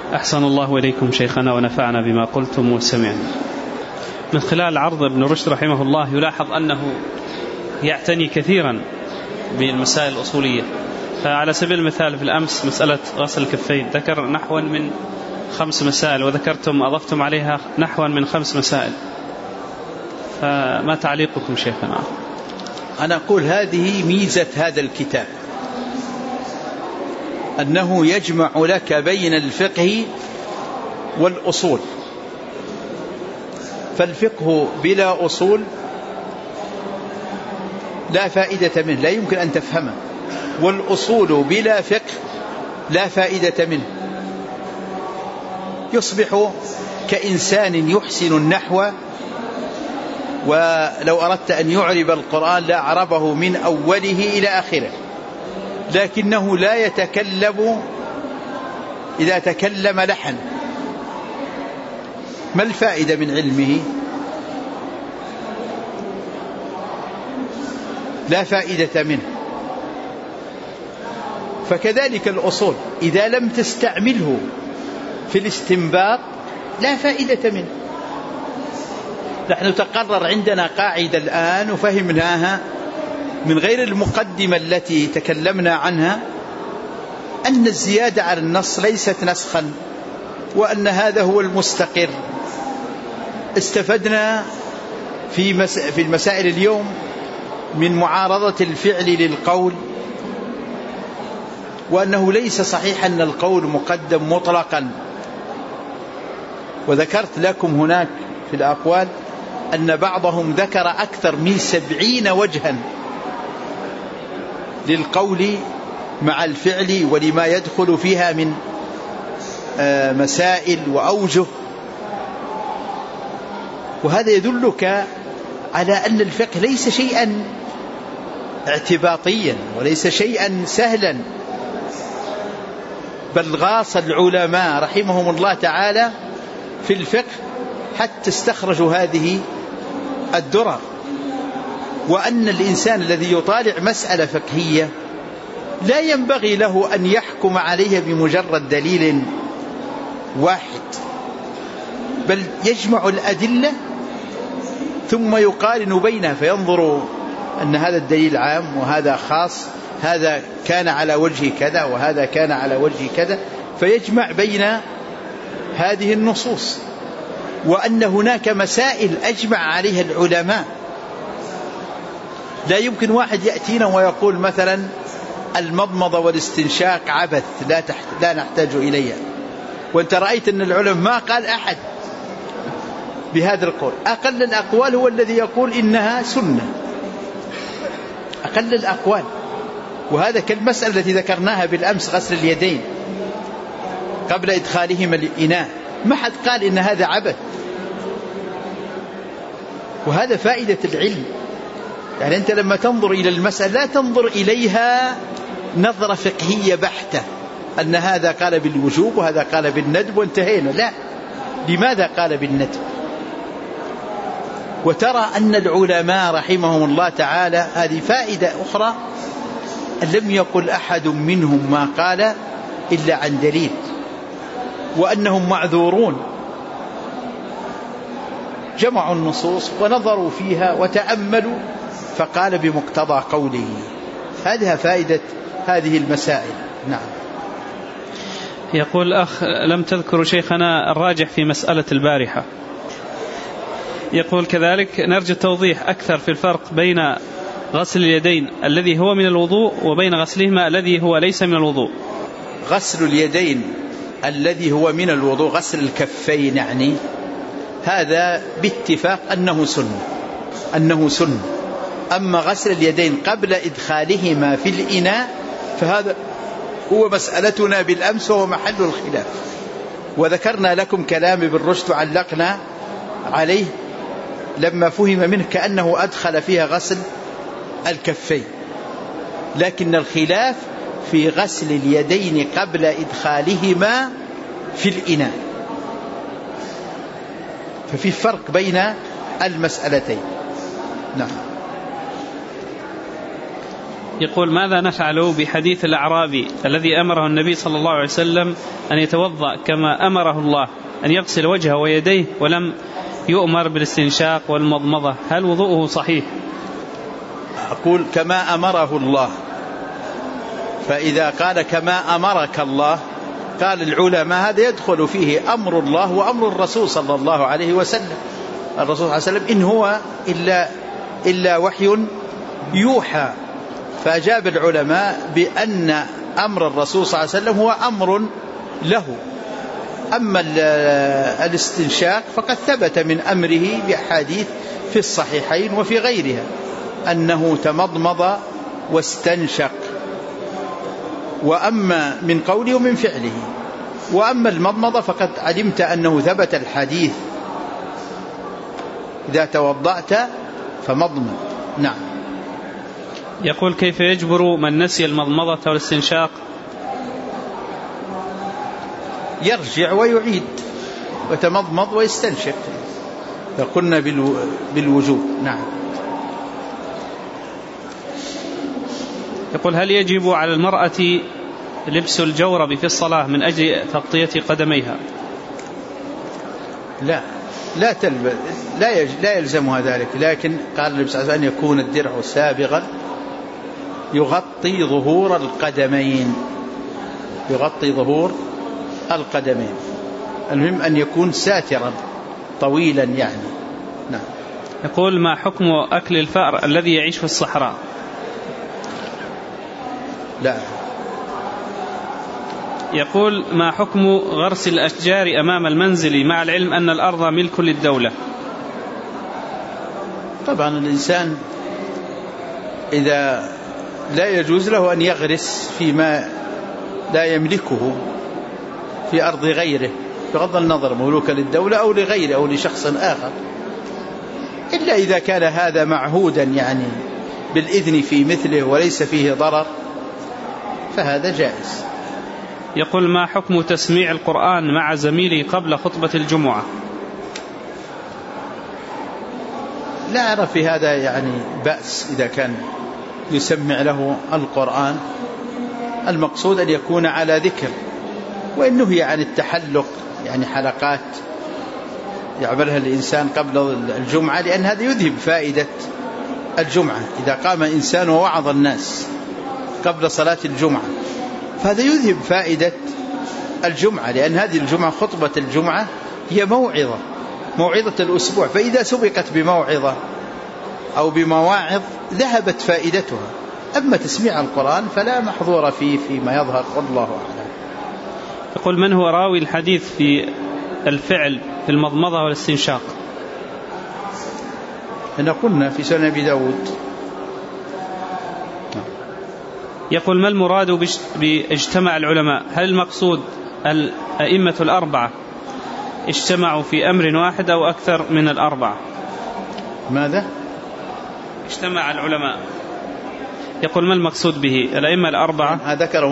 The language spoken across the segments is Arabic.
أحسن الله إليكم شيخنا ونفعنا بما قلتم وسمعنا. من خلال عرض ابن رشد رحمه الله يلاحظ أنه يعتني كثيرا بالمسائل الأصولية. فعلى سبيل المثال في الأمس مسألة غسل الكفين ذكر نحو من 5 مسائل، وذكرتم أضفتم عليها نحو من 5 مسائل، فما تعليقكم شيخنا؟ أنا أقول هذه ميزة هذا الكتاب، أنه يجمع لك بين الفقه والأصول. فالفقه بلا أصول لا فائدة منه، لا يمكن أن تفهمه، والأصول بلا فقه لا فائدة منه. يصبح كإنسان يحسن النحو، ولو أردت أن يعرب القرآن لأعربه من أوله إلى آخره، لكنه لا يتكلم، إذا تكلم لحن. ما الفائدة من علمه؟ لا فائدة منه. فكذلك الأصول إذا لم تستعمله في الاستنباط لا فائدة منه. نحن تقرر عندنا قاعدة الآن وفهمناها من غير المقدمة التي تكلمنا عنها، أن الزيادة على النص ليست نسخا، وأن هذا هو المستقر. استفدنا في المسائل اليوم من معارضة الفعل للقول، وأنه ليس صحيح أن القول مقدم مطلقا. وذكرت لكم هناك في الأقوال أن بعضهم ذكر أكثر من 70 وجها للقول مع الفعل ولما يدخل فيها من مسائل وأوجه. وهذا يدلك على أن الفقه ليس شيئا اعتباطيا وليس شيئا سهلا، بل غاص العلماء رحمهم الله تعالى في الفقه حتى استخرجوا هذه الدرر. وأن الإنسان الذي يطالع مسألة فقهية لا ينبغي له أن يحكم عليها بمجرد دليل واحد، بل يجمع الأدلة ثم يقارن بينها، فينظر أن هذا الدليل عام وهذا خاص، هذا كان على وجه كذا وهذا كان على وجه كذا، فيجمع بين هذه النصوص. وأن هناك مسائل أجمع عليها العلماء. لا يمكن واحد يأتينا ويقول مثلا المضمضة والاستنشاق عبث لا نحتاج إليها، وانت رأيت أن العلماء ما قال أحد بهذا القول. أقل الأقوال هو الذي يقول إنها سنة، أقل الأقوال. وهذا كالمسألة التي ذكرناها بالأمس، غسل اليدين قبل إدخالهما الإناء، ما حد قال إن هذا عبث. وهذا فائدة العلم. يعني أنت لما تنظر إلى المسألة لا تنظر إليها نظرة فقهية بحتة، أن هذا قال بالوجوب وهذا قال بالندب وانتهينا. لا، لماذا قال بالندب؟ وترى أن العلماء رحمهم الله تعالى، هذه فائدة أخرى، أن لم يقل أحد منهم ما قال إلا عن دليل، وأنهم معذورون. جمعوا النصوص ونظروا فيها وتأملوا فقال بمقتضى قوله. هذه فائدة هذه المسائل. نعم. يقول أخ: لم تذكروا شيخنا الراجح في مسألة البارحة. يقول كذلك: نرجو التوضيح أكثر في الفرق بين غسل اليدين الذي هو من الوضوء وبين غسلهما الذي هو ليس من الوضوء. غسل اليدين الذي هو من الوضوء، غسل الكفين يعني، هذا باتفاق أنه سنة. أما غسل اليدين قبل إدخالهما في الإناء فهذا هو مسألتنا بالأمس وهو محل الخلاف. وذكرنا لكم كلام ابن رشد علقنا عليه لما فهم منه كأنه أدخل فيها غسل الكفين، لكن الخلاف في غسل اليدين قبل إدخالهما في الإناء. ففي فرق بين المسألتين. نعم. يقول ماذا نفعل بحديث الأعرابي الذي أمره النبي صلى الله عليه وسلم أن يتوضأ كما أمره الله أن يغسل وجهه ويديه ولم يؤمر بالاستنشاق والمضمضة، هل وضوءه صحيح؟ أقول كما أمره الله، فإذا قال كما أمرك الله قال العلماء هذا يدخل فيه أمر الله وأمر الرسول صلى الله عليه وسلم. الرسول صلى الله عليه وسلم إن هو إلا وحي يوحى، فأجاب العلماء بأن أمر الرسول صلى الله عليه وسلم هو أمر له. أما الاستنشاق فقد ثبت من أمره بأحاديث في الصحيحين وفي غيرها أنه تمضمض واستنشق، وأما من قوله ومن فعله. وأما المضمضة فقد علمت أنه ثبت الحديث إذا توضأت فمضمض. نعم. يقول كيف يجبر من نسي المضمضة والاستنشاق؟ يرجع ويعيد وتمضمض ويستنشق، فقلنا بالوجوب. نعم. يقول هل يجب على المرأة لبس الجورب في الصلاة من أجل تغطية قدميها؟ لا يلزمها ذلك، لكن قال النبي صلى الله عليه وسلم أن يكون الدرع سابغا يغطي ظهور القدمين، يغطي ظهور القدمين. المهم أن يكون ساترا طويلا يعني. نعم. يقول ما حكم أكل الفأر الذي يعيش في الصحراء؟ لا. يقول ما حكم غرس الأشجار أمام المنزل مع العلم أن الأرض ملك للدولة؟ طبعا الإنسان إذا لا يجوز له أن يغرس فيما لا يملكه في أرض غيره بغض النظر مملوكا للدولة أو لغيره أو لشخص آخر، إلا إذا كان هذا معهودا يعني بالإذن في مثله وليس فيه ضرر فهذا جائز. يقول ما حكم تسميع القرآن مع زميلي قبل خطبة الجمعة؟ لا أرى في هذا يعني بأس إذا كان يسمع له القرآن، المقصود أن يكون على ذكر، وإنه هي عن التحلق يعني حلقات يعملها الإنسان قبل الجمعة، لأن هذا يذهب فائدة الجمعة. إذا قام إنسان ووعظ الناس قبل صلاة الجمعة فهذا يذهب فائدة الجمعة، لأن هذه الجمعة خطبة الجمعة هي موعظة الأسبوع، فإذا سبقت بموعظة أو بمواعظ ذهبت فائدتها. أما تسميع القرآن فلا محظور فيه فيما يظهر، والله أعلم. يقول من هو راوي الحديث في الفعل في المضمضة والاستنشاق؟ إن قلنا في سنن أبي داود. يقول ما المراد باجتمع العلماء؟ هل المقصود الأئمة الأربعة اجتمعوا في أمر واحد أو أكثر من الأربعة؟ ماذا؟ اجتمع العلماء، يقول ما المقصود به الأئمة الأربعة؟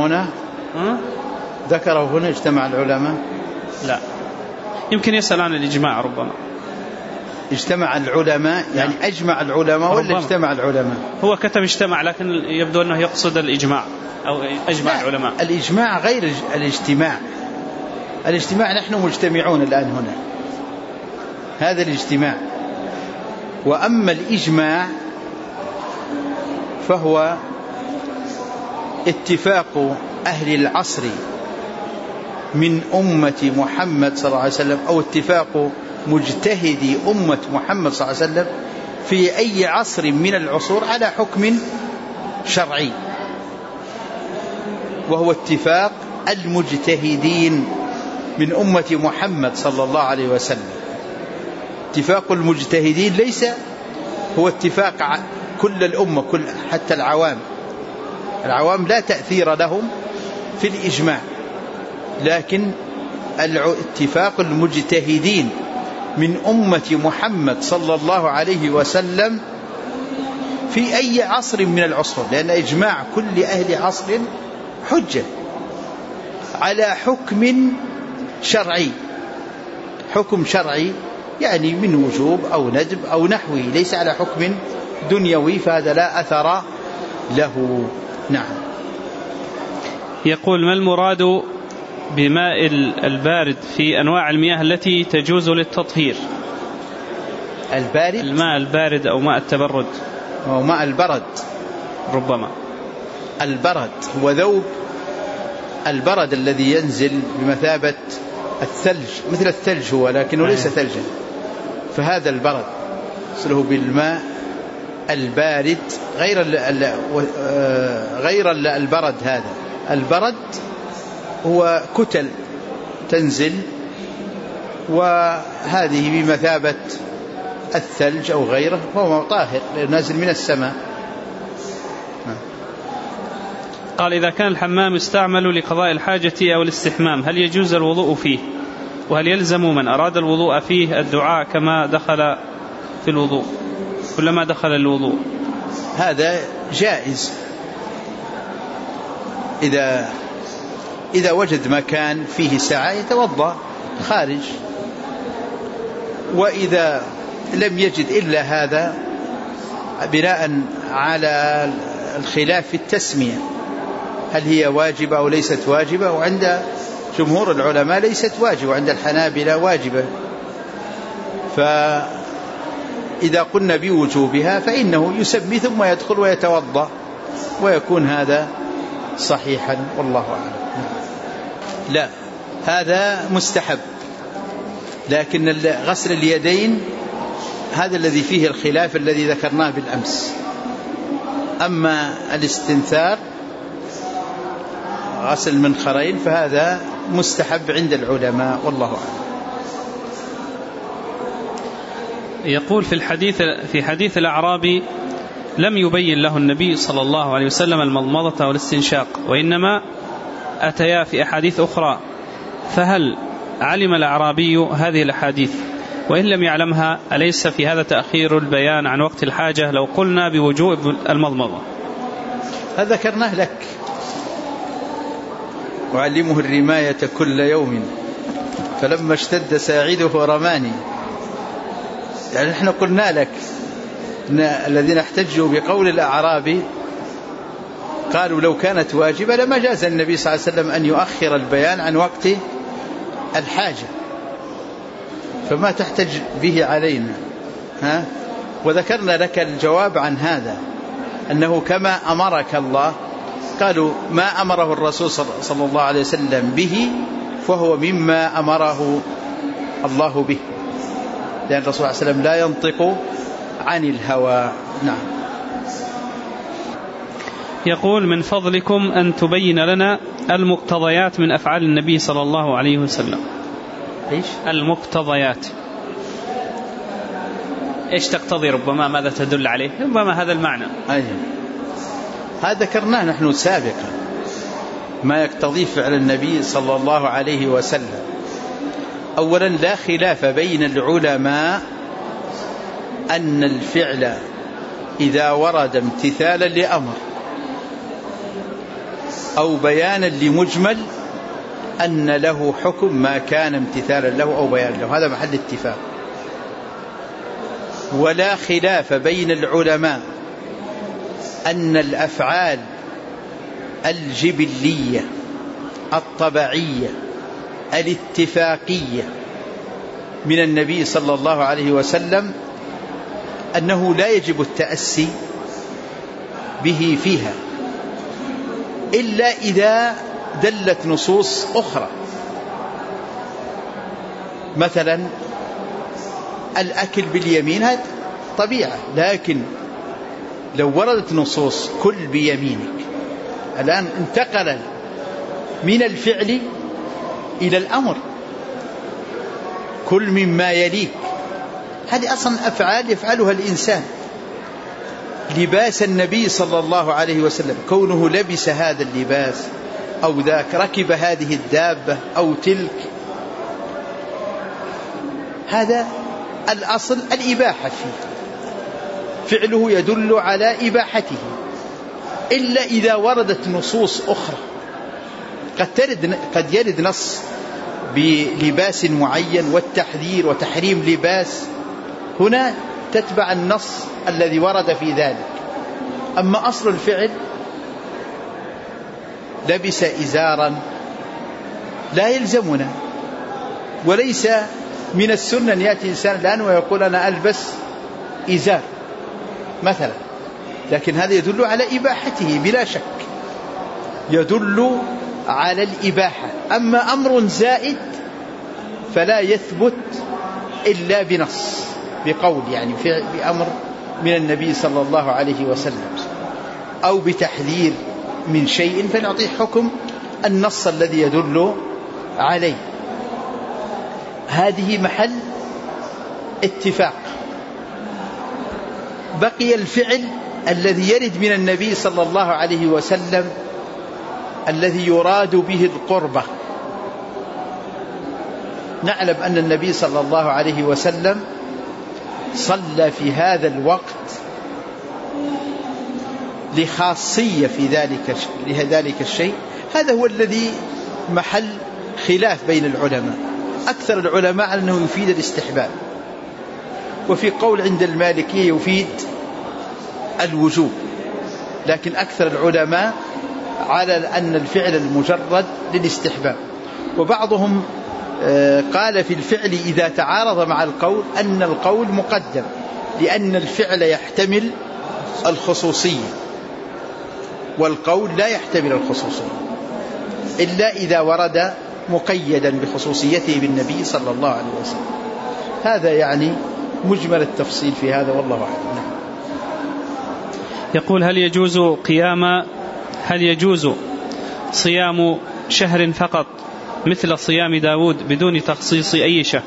ذكره هنا اجتمع العلماء؟ لا، يمكن يسأل عن الإجماع. ربما اجتمع العلماء يعني أجمع العلماء ولا اجتمع العلماء؟ هو كتب اجتمع لكن يبدو أنه يقصد الإجماع أو أجمع العلماء. الإجماع غير الاجتماع. الاجتماع نحن مجتمعون الآن هنا، هذا الاجتماع. وأما الإجماع فهو اتفاق أهل العصر من أمة محمد صلى الله عليه وسلم، أو اتفاق مجتهدي أمة محمد صلى الله عليه وسلم في أي عصر من العصور على حكم شرعي، وهو اتفاق المجتهدين من أمة محمد صلى الله عليه وسلم. اتفاق المجتهدين ليس هو اتفاق كل الأمة، حتى العوام لا تأثير لهم في الإجماع، لكن اتفاق المجتهدين من أمة محمد صلى الله عليه وسلم في أي عصر من العصور، لأن إجماع كل أهل عصر حجة على حكم شرعي، حكم شرعي يعني من وجوب أو ندب أو نحوه، ليس على حكم دنيوي، فهذا لا أثر له. نعم. يقول: ما المراد بماء البارد في أنواع المياه التي تجوز للتطهير؟ البارد، الماء البارد أو ماء التبرد أو ماء البرد. ربما البرد هو ذوب البرد الذي ينزل بمثابة الثلج، مثل الثلج هو لكنه ليس ثلجا، فهذا البرد يصله بالماء البارد غير البرد. هذا البرد هو كتل تنزل وهذه بمثابة الثلج أو غيره، وهو طاهر نازل من السماء. قال: إذا كان الحمام يستعمل لقضاء الحاجة أو الاستحمام هل يجوز الوضوء فيه؟ وهل يلزم من أراد الوضوء فيه الدعاء كما دخل في الوضوء كلما دخل الوضوء؟ هذا جائز إذا وجد مكان فيه سعة يتوضأ خارج، وإذا لم يجد إلا هذا بناء على الخلاف في التسمية هل هي واجبة أو ليست واجبة، وعند جمهور العلماء ليست واجبة، وعند الحنابلة واجبة، فإذا قلنا بوجوبها فإنه يسمي ثم يدخل ويتوضأ ويكون هذا صحيحا، والله أعلم. لا، هذا مستحب، لكن غسل اليدين هذا الذي فيه الخلاف الذي ذكرناه بالأمس. أما الاستنثار غسل المنخرين فهذا مستحب عند العلماء، والله أعلم. يقول: في حديث الأعرابي لم يبين له النبي صلى الله عليه وسلم المضمضة والاستنشاق، وإنما أتيا في أحاديث أخرى، فهل علم الأعرابي هذه الأحاديث؟ وإن لم يعلمها أليس في هذا تأخير البيان عن وقت الحاجة لو قلنا بوجوب المضمضة؟ هذا ذكرناه لك، وعلمه الرماية كل يوم فلما اشتد ساعده رماني. يعني نحن قلنا لك إن الذين احتجوا بقول الأعرابي قالوا لو كانت واجبة لما جاز النبي صلى الله عليه وسلم أن يؤخر البيان عن وقت الحاجة، فما تحتج به علينا. وذكرنا لك الجواب عن هذا، أنه كما أمرك الله، قالوا ما أمره الرسول صلى الله عليه وسلم به فهو مما أمره الله به، لأن الرسول صلى الله عليه وسلم لا ينطق عن الهوى. نعم. يقول: من فضلكم أن تبين لنا المقتضيات من أفعال النبي صلى الله عليه وسلم. إيش المقتضيات؟ إيش تقتضي؟ ربما ماذا تدل عليه؟ ربما هذا المعنى. هذا ذكرناه نحن سابقا، ما يقتضي فعل النبي صلى الله عليه وسلم. أولا لا خلاف بين العلماء أن الفعل إذا ورد امتثالا لأمر أو بيانا لمجمل أن له حكم ما كان امتثالا له أو بيانا له، هذا محل اتفاق. ولا خلاف بين العلماء أن الأفعال الجبلية الطبيعية الاتفاقية من النبي صلى الله عليه وسلم أنه لا يجب التأسي به فيها إلا إذا دلت نصوص أخرى، مثلا الأكل باليمين هذا طبيعة، لكن لو وردت نصوص كل بيمينك، الآن انتقل من الفعل إلى الأمر، كل مما يليك، هذه أصلا أفعال يفعلها الإنسان. لباس النبي صلى الله عليه وسلم، كونه لبس هذا اللباس أو ذاك، ركب هذه الدابة أو تلك، هذا الأصل الإباحة فيه، فعله يدل على إباحته، إلا إذا وردت نصوص أخرى. قد يرد نص بلباس معين والتحذير وتحريم لباس، هنا تتبع النص الذي ورد في ذلك. أما أصل الفعل لبس إزارا لا يلزمنا، وليس من السنة أن يأتي إنسان الآن ويقول أنا ألبس إزار مثلا، لكن هذا يدل على إباحته بلا شك، يدل على الإباحة. أما أمر زائد فلا يثبت إلا بنص، بقول يعني بأمر من النبي صلى الله عليه وسلم أو بتحذير من شيء فنعطيه حكم النص الذي يدل عليه. هذه محل اتفاق. بقي الفعل الذي يرد من النبي صلى الله عليه وسلم الذي يراد به القربة. نعلم أن النبي صلى الله عليه وسلم صلى في هذا الوقت لخاصية في ذلك الشيء. هذا هو الذي محل خلاف بين العلماء. أكثر العلماء على أنه يفيد الاستحباب، وفي قول عند المالكية يفيد الوجوب، لكن أكثر العلماء على أن الفعل المجرد للاستحباب. وبعضهم قال في الفعل إذا تعارض مع القول أن القول مقدم، لأن الفعل يحتمل الخصوصية والقول لا يحتمل الخصوصية إلا إذا ورد مقيدا بخصوصيته بالنبي صلى الله عليه وسلم. هذا يعني مجمل التفصيل في هذا، والله أعلم. يقول هل يجوز صيام شهر فقط مثل صيام داود بدون تخصيص أي شهر؟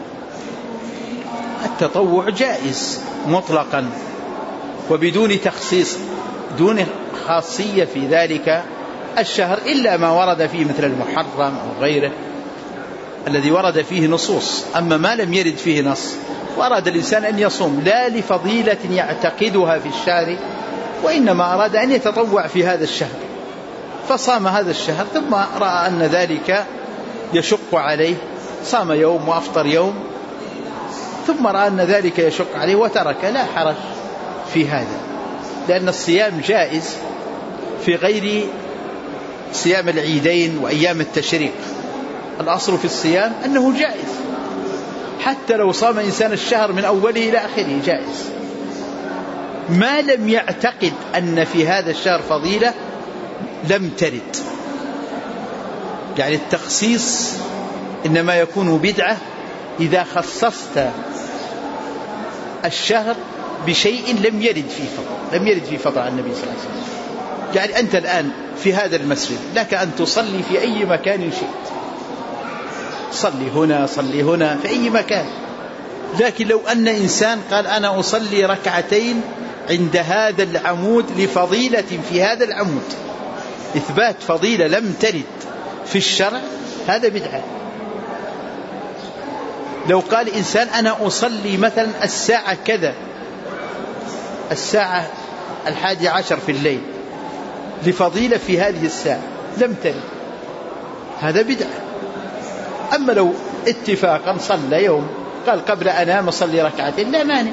التطوع جائز مطلقا وبدون تخصيص، دون خاصية في ذلك الشهر، إلا ما ورد فيه مثل المحرم أو غيره الذي ورد فيه نصوص. أما ما لم يرد فيه نص وأراد الإنسان أن يصوم لا لفضيلة يعتقدها في الشهر، وإنما أراد أن يتطوع في هذا الشهر فصام هذا الشهر، ثم رأى أن ذلك يشق عليه، صام يوم وأفطر يوم، ثم رأى أن ذلك يشق عليه وترك، لا حرج في هذا، لأن الصيام جائز في غير صيام العيدين وأيام التشريق. الأصل في الصيام أنه جائز، حتى لو صام إنسان الشهر من أوله إلى آخره جائز، ما لم يعتقد أن في هذا الشهر فضيلة لم ترد. يعني التخصيص إنما يكون بدعة إذا خصصت الشهر بشيء لم يرد فيه فضل عن النبي صلى الله عليه وسلم. يعني أنت الآن في هذا المسجد لك أن تصلي في أي مكان شئت، صلي هنا في أي مكان، لكن لو أن إنسان قال أنا أصلي ركعتين عند هذا العمود لفضيلة في هذا العمود، إثبات فضيلة لم ترد في الشرع، هذا بدعة. لو قال إنسان أنا أصلي مثلا الساعة كذا، الساعة 11 في الليل لفضيلة في هذه الساعة، لم ترد، هذا بدعة. أما لو اتفاقا صلى يوم قال قبل أنام أصلي ركعتين، لا مانع،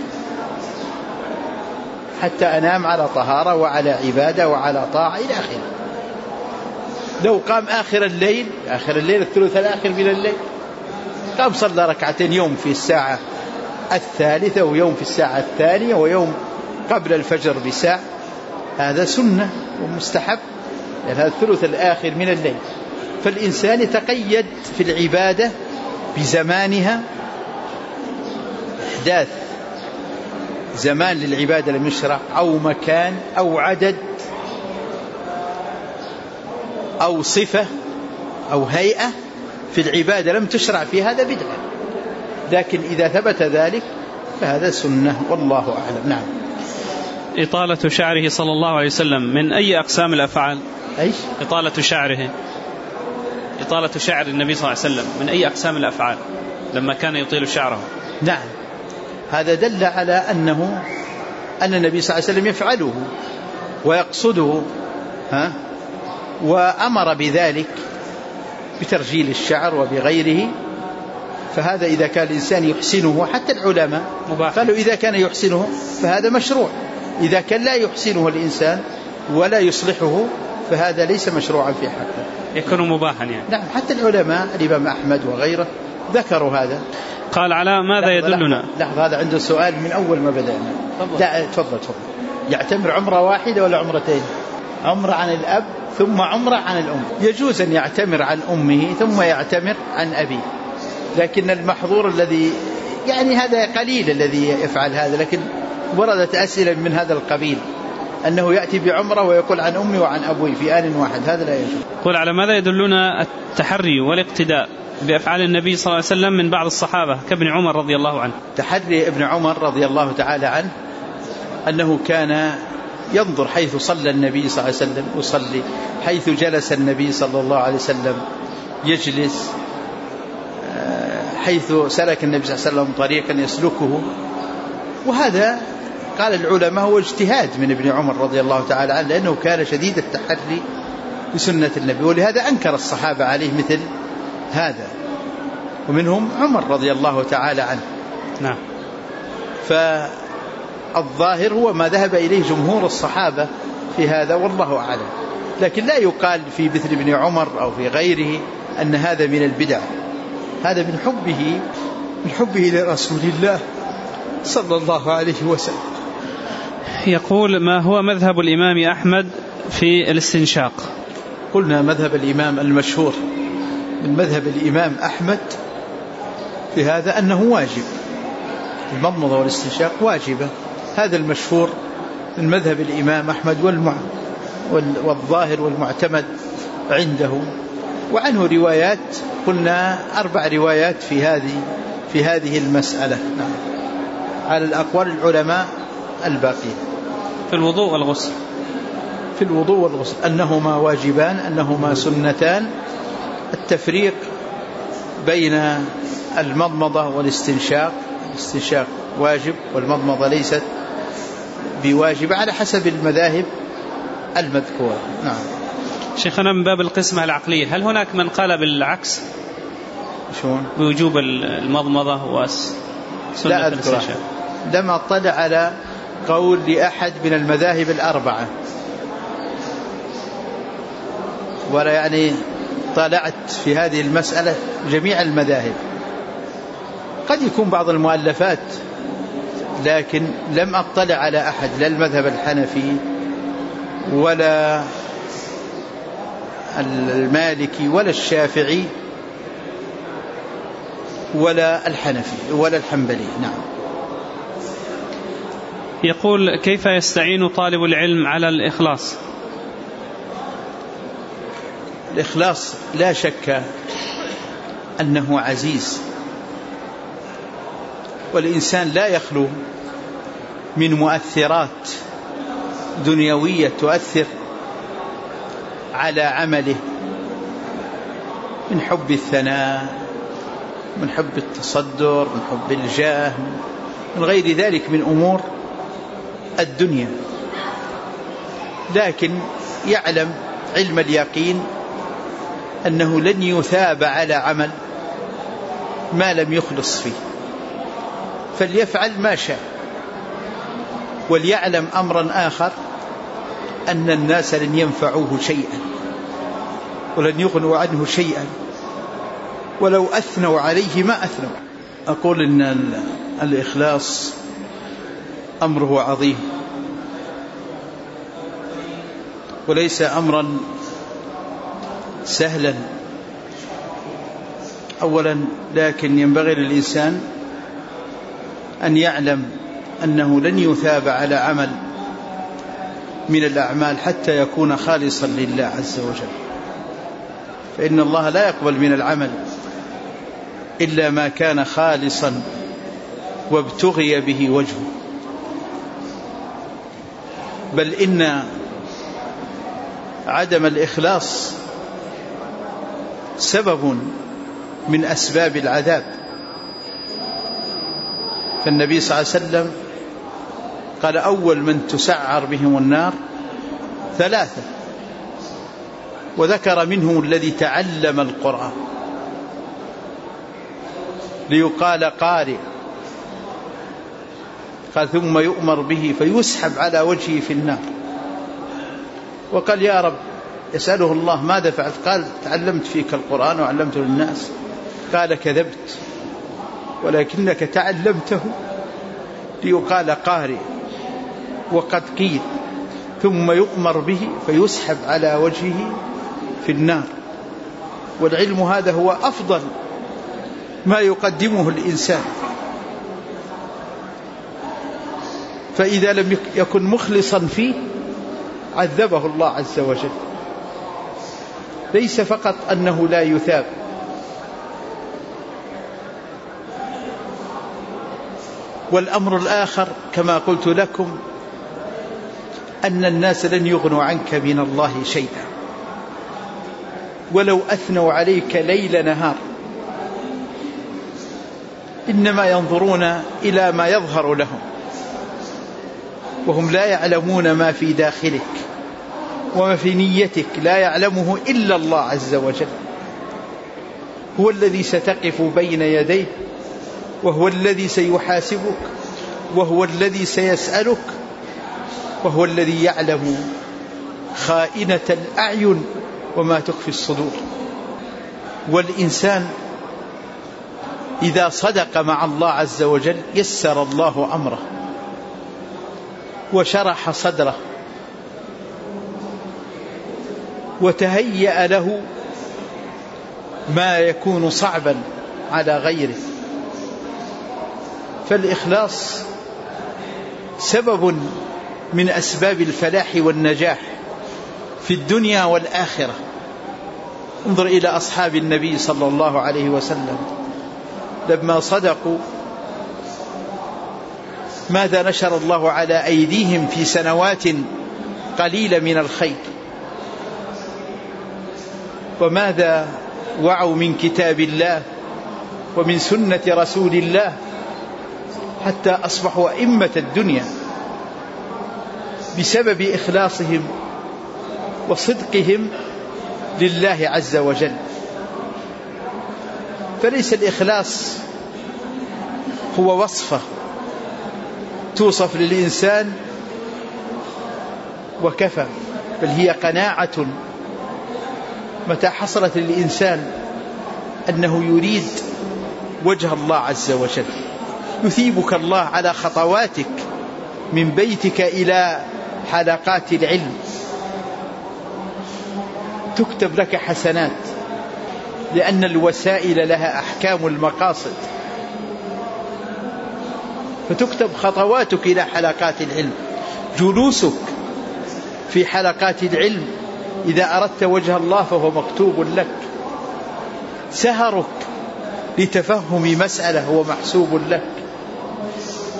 حتى أنام على طهارة وعلى عبادة وعلى طاعة إلى آخره. لو قام آخر الليل الثلث الآخر من الليل، قام صلى ركعتين، يوم في الساعة 3 ويوم في الساعة 2 ويوم قبل الفجر بساعة، هذا سنة ومستحب، لأن هذا الثلث الآخر من الليل. فالإنسان يتقيد في العبادة بزمانها، إحداث زمان للعبادة لم يشرع، أو مكان أو عدد أو صفة أو هيئة في العبادة لم تشرع في هذا بدعة، لكن إذا ثبت ذلك فهذا سنة، والله أعلم. نعم. إطالة شعره صلى الله عليه وسلم من أي أقسام الأفعال؟ أيش؟ إطالة شعر النبي صلى الله عليه وسلم من أي أقسام الأفعال لما كان يطيل شعره؟ نعم، هذا دل على أن النبي صلى الله عليه وسلم يفعله ويقصده، وأمر بذلك بترجيل الشعر وبغيره. فهذا إذا كان الإنسان يحسنه، حتى العلماء قالوا إذا كان يحسنه فهذا مشروع، إذا كان لا يحسنه الإنسان ولا يصلحه فهذا ليس مشروعا في حقه، يكون مباحا يعني. نعم، حتى العلماء الإمام أحمد وغيره ذكروا هذا. قال على ماذا يدلنا؟ لحظة، هذا عنده سؤال من أول ما بدأنا. لا تفضل. يعتمر عمرة واحدة ولا عمرتين؟ عمرة عن الأب ثم عمرة عن الأم. يجوز أن يعتمر عن أمه ثم يعتمر عن أبيه، لكن المحظور الذي يعني هذا قليل الذي يفعل هذا، لكن وردت أسئلة من هذا القبيل أنه يأتي بعمرة ويقول عن أمي وعن أبوي في آن واحد، هذا لا يجوز. قل على ماذا يدلنا التحري والاقتداء بأفعال النبي صلى الله عليه وسلم من بعض الصحابة كابن عمر رضي الله عنه؟ تحري ابن عمر رضي الله تعالى عنه أنه كان ينظر حيث صلى النبي صلى الله عليه وسلم يصلي، حيث جلس النبي صلى الله عليه وسلم يجلس، حيث سلك النبي صلى الله عليه وسلم طريقا يسلكه. وهذا قال العلماء هو اجتهاد من ابن عمر رضي الله تعالى عنه، لأنه كان شديد التحري بسنة النبي، ولهذا أنكر الصحابة عليه مثل هذا، ومنهم عمر رضي الله تعالى عنه. نعم. فالظاهر هو ما ذهب إليه جمهور الصحابة في هذا، والله أعلم. لكن لا يقال في مثل ابن عمر أو في غيره أن هذا من البدع، هذا من حبه لرسول الله صلى الله عليه وسلم. يقول: ما هو مذهب الإمام أحمد في الاستنشاق؟ قلنا مذهب الإمام المشهور من مذهب الإمام أحمد في هذا أنه واجب، المضمضة والاستنشاق واجبة، هذا المشهور من مذهب الإمام أحمد والظاهر والمعتمد عنده. وعنه روايات، قلنا 4 روايات في هذه المسألة، نعم، على الأقوال العلماء الباقية. في الوضوء والغسل، في الوضوء والغسل أنهما واجبان، أنهما سنتان. التفريق بين المضمضة والاستنشاق، الاستنشاق واجب والمضمضة ليست بواجب على حسب المذاهب المذكورة. نعم. شيخنا، من باب القسمة العقلية، هل هناك من قال بالعكس شون بوجوب المضمضة لا أذكر، لم أطلع على قول لأحد من المذاهب ال4، ولا يعني طالعت في هذه المسألة جميع المذاهب. قد يكون بعض المؤلفات، لكن لم أطلع على أحد، لا المذهب الحنفي ولا المالكي ولا الشافعي ولا الحنفي ولا الحنبلي. نعم. يقول: كيف يستعين طالب العلم على الإخلاص؟ الإخلاص لا شك أنه عزيز، والإنسان لا يخلو من مؤثرات دنيوية تؤثر على عمله، من حب الثناء، من حب التصدر، من حب الجاه، من غير ذلك من أمور الدنيا. لكن يعلم علم اليقين أنه لن يثاب على عمل ما لم يخلص فيه، فليفعل ما شاء. وليعلم أمرا آخر، أن الناس لن ينفعوه شيئا ولن يغنوا عنه شيئا، ولو أثنوا عليه ما أثنوا. أقول إن الإخلاص أمره عظيم، وليس أمرا سهلا أولا، لكن ينبغي للإنسان أن يعلم أنه لن يثاب على عمل من الأعمال حتى يكون خالصا لله عز وجل، فإن الله لا يقبل من العمل إلا ما كان خالصا وابتغي به وجهه. بل إن عدم الإخلاص سبب من أسباب العذاب، فالنبي صلى الله عليه وسلم قال: أول من تسعر بهم النار 3، وذكر منهم الذي تعلم القرآن ليقال قارئ، قال ثم يؤمر به فيسحب على وجهه في النار. وقال يا رب، يسأله الله ماذا فعلت؟ قال تعلمت فيك القرآن وعلمته للناس. قال كذبت، ولكنك تعلمته ليقال قارئ. وقد قيل ثم يؤمر به فيسحب على وجهه في النار. والعلم هذا هو أفضل ما يقدمه الإنسان، فإذا لم يكن مخلصا فيه عذبه الله عز وجل. ليس فقط أنه لا يثاب، والأمر الآخر كما قلت لكم أن الناس لن يغنوا عنك من الله شيئا، ولو أثنوا عليك ليل نهار، إنما ينظرون إلى ما يظهر لهم، وهم لا يعلمون ما في داخلك وما في نيتك، لا يعلمه إلا الله عز وجل. هو الذي ستقف بين يديه، وهو الذي سيحاسبك، وهو الذي سيسألك، وهو الذي يعلم خائنة الأعين وما تخفي الصدور. والإنسان إذا صدق مع الله عز وجل يسر الله أمره وشرح صدره وتهيأ له ما يكون صعبا على غيره. فالإخلاص سبب من أسباب الفلاح والنجاح في الدنيا والآخرة. انظر إلى أصحاب النبي صلى الله عليه وسلم لما صدقوا ماذا نشر الله على أيديهم في سنوات قليلة من الخير، وماذا وعوا من كتاب الله ومن سنة رسول الله، حتى أصبحوا أئمة الدنيا بسبب إخلاصهم وصدقهم لله عز وجل. فليس الإخلاص هو وصفة توصف للإنسان وكفى، بل هي قناعة متى حصلت للإنسان أنه يريد وجه الله عز وجل يثيبك الله على خطواتك من بيتك إلى حلقات العلم، تكتب لك حسنات، لأن الوسائل لها أحكام المقاصد، فتكتب خطواتك إلى حلقات العلم. جلوسك في حلقات العلم إذا أردت وجه الله فهو مكتوب لك. سهرك لتفهم مسألة هو محسوب لك.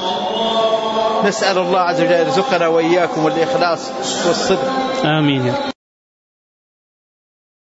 نسأل الله عز وجل يرزقنا وإياكم الإخلاص والصدق. آمين.